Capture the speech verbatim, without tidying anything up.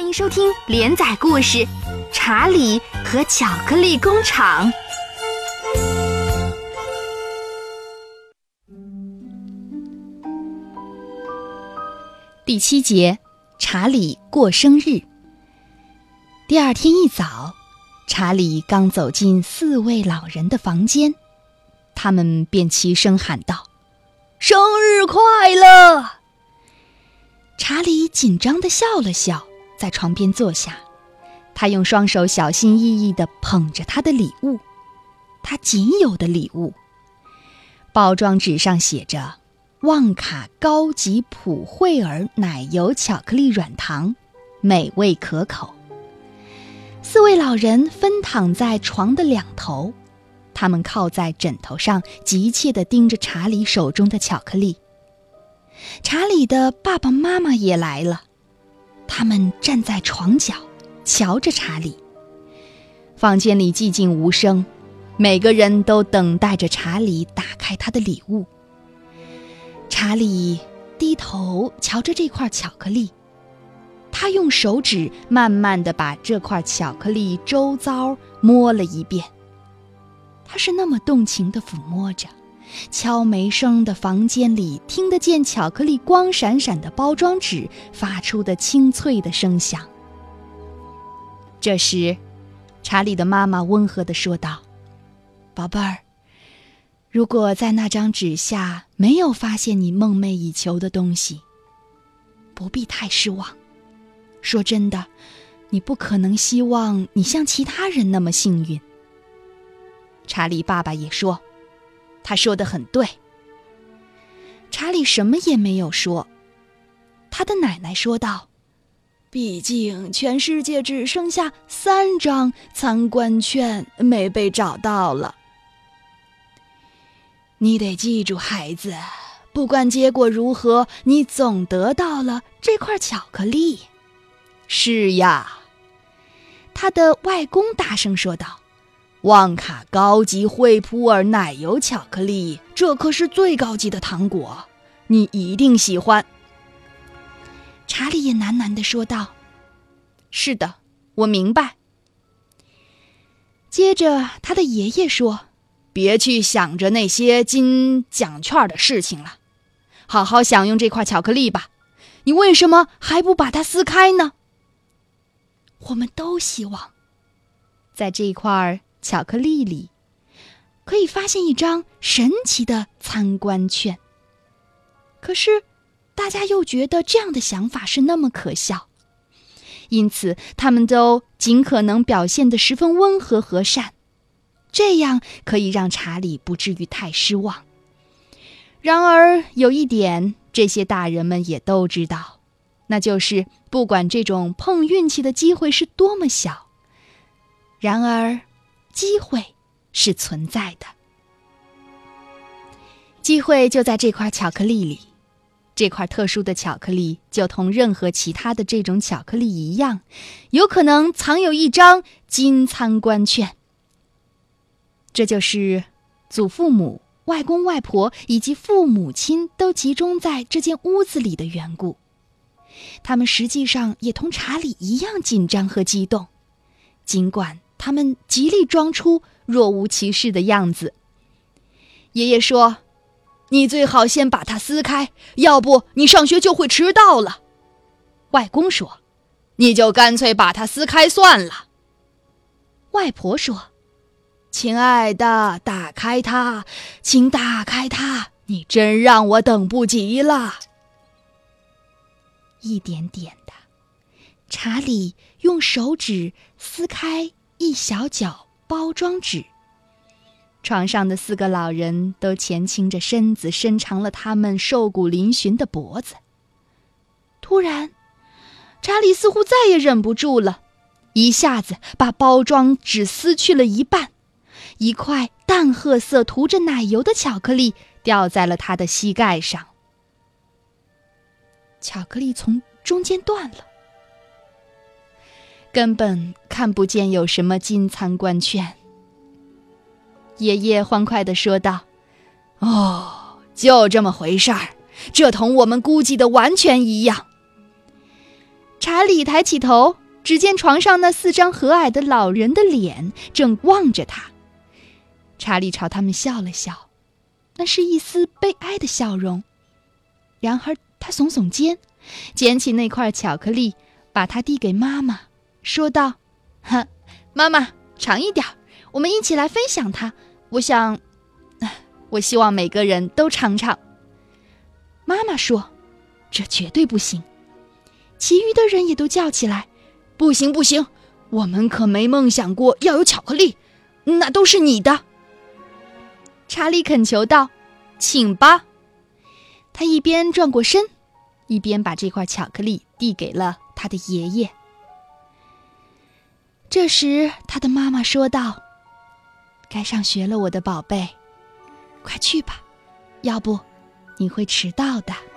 迎收听连载故事《查理和巧克力工厂》。第七节，查理过生日。第二天一早，查理刚走进四位老人的房间，他们便齐声喊道：“生日快乐！”查理紧张地笑了笑，在床边坐下。他用双手小心翼翼地捧着他的礼物，他仅有的礼物。包装纸上写着旺卡高级普惠尔奶油巧克力软糖，美味可口。四位老人分躺在床的两头，他们靠在枕头上，急切地盯着查理手中的巧克力。查理的爸爸妈妈也来了，他们站在床角，瞧着查理。房间里寂静无声，每个人都等待着查理打开他的礼物。查理低头瞧着这块巧克力，他用手指慢慢地把这块巧克力周遭摸了一遍。他是那么动情地抚摸着，敲门声的房间里听得见巧克力光闪闪的包装纸发出的清脆的声响。这时，查理的妈妈温和地说道：“宝贝儿，如果在那张纸下没有发现你梦寐以求的东西，不必太失望。说真的，你不可能希望你像其他人那么幸运。”查理爸爸也说：“他说得很对。”查理什么也没有说。他的奶奶说道：“毕竟全世界只剩下三张参观券没被找到了。你得记住，孩子，不管结果如何，你总得到了这块巧克力。”“是呀。”他的外公大声说道，“旺卡高级惠普尔奶油巧克力，这可是最高级的糖果，你一定喜欢。”查理也喃喃地说道：“是的，我明白。”接着他的爷爷说：“别去想着那些金奖券的事情了，好好享用这块巧克力吧。你为什么还不把它撕开呢？”我们都希望在这块巧克力里可以发现一张神奇的参观券，可是大家又觉得这样的想法是那么可笑，因此他们都尽可能表现得十分温和和善，这样可以让查理不至于太失望。然而有一点，这些大人们也都知道，那就是不管这种碰运气的机会是多么小，然而机会是存在的。机会就在这块巧克力里。这块特殊的巧克力就同任何其他的这种巧克力一样，有可能藏有一张金参观券。这就是祖父母、外公外婆以及父母亲都集中在这间屋子里的缘故。他们实际上也同查理一样紧张和激动，尽管他们极力装出若无其事的样子。爷爷说：“你最好先把它撕开，要不你上学就会迟到了。”外公说：“你就干脆把它撕开算了。”外婆说：“亲爱的，打开它，请打开它，你真让我等不及了。”一点点的，查理用手指撕开一小角包装纸。床上的四个老人都前倾着身子，伸长了他们瘦骨嶙峋的脖子。突然，查理似乎再也忍不住了，一下子把包装纸撕去了一半，一块淡褐色涂着奶油的巧克力掉在了他的膝盖上。巧克力从中间断了，根本看不见有什么金参观券。爷爷欢快地说道：“哦，就这么回事儿，这同我们估计的完全一样。” 查理抬起头，只见床上那四张和蔼的老人的脸正望着他。查理朝他们笑了笑，那是一丝悲哀的笑容。然而他耸耸肩，捡起那块巧克力，把它递给妈妈，说道：哼，妈妈，尝一点，我们一起来分享它。我想，我希望每个人都尝尝。妈妈说：这绝对不行。其余的人也都叫起来：不行不行，我们可没梦想过要有巧克力，那都是你的。查理恳求道：请吧。他一边转过身，一边把这块巧克力递给了他的爷爷。这时他的妈妈说道：该上学了，我的宝贝，快去吧，要不你会迟到的。